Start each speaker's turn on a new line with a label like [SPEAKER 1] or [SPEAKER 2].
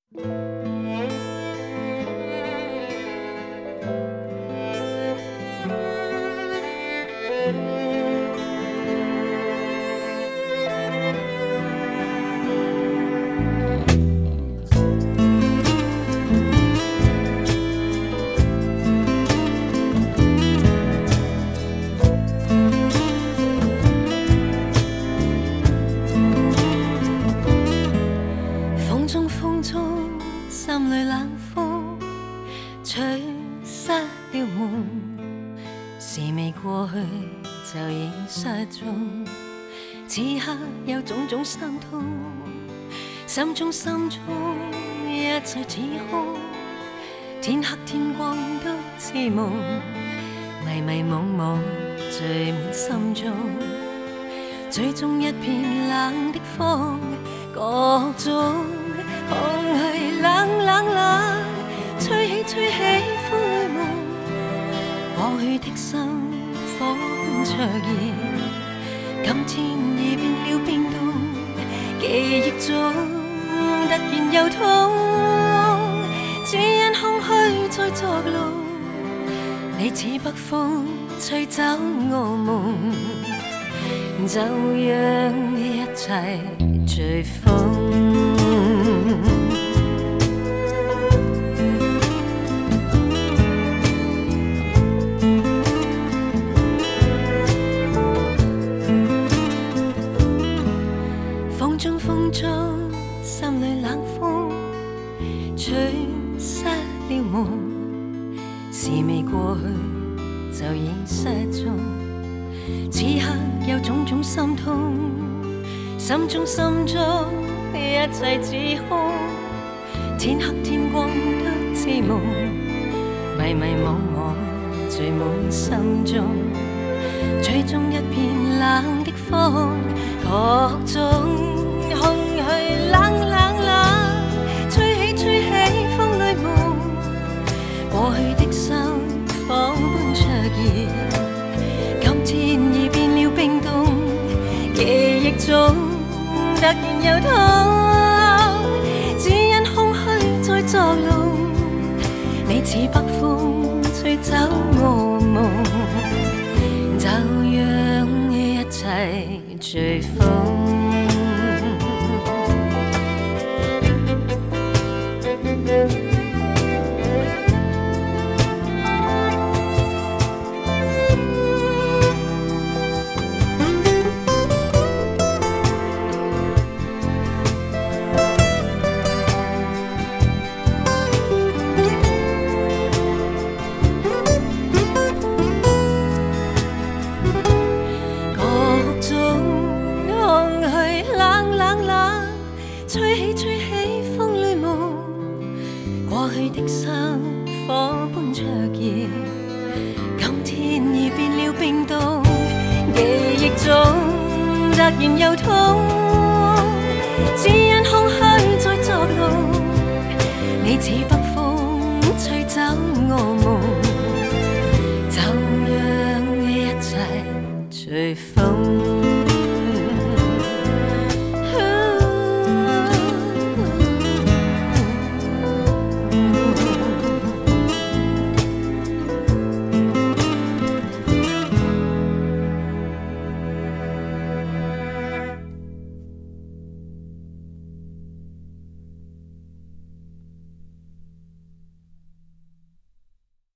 [SPEAKER 1] 风中，心里冷风吹失了梦，事未过去就已失踪。此刻有种种心痛，心中一切似空，天黑天光都似梦，迷迷惘惘聚满心中，最终一片冷的风，各種空氣冷，吹起風裏夢，過去的心火般灼熱，今天已變了冰凍，記憶中突然又痛，只因空虛在作弄，你似北風吹走我夢，就讓一切隨風。風中，心裏冷風吹失了夢，事未過去就已失蹤。此刻有種種心痛，心中一切似空，天黑天光都似夢，迷迷惘惘聚滿心中，最終一片冷的風，各種空虛冷，吹起風裏夢，過去的心火般灼熱，今天已變了冰凍，記憶中突然又痛，只因空虛在作弄，你似北風吹走我夢，就讓一切隨風。吹起風裏夢，過去的心火般灼熱，今天已變了冰凍，記憶中突然又痛，只因空虛在作弄，你似北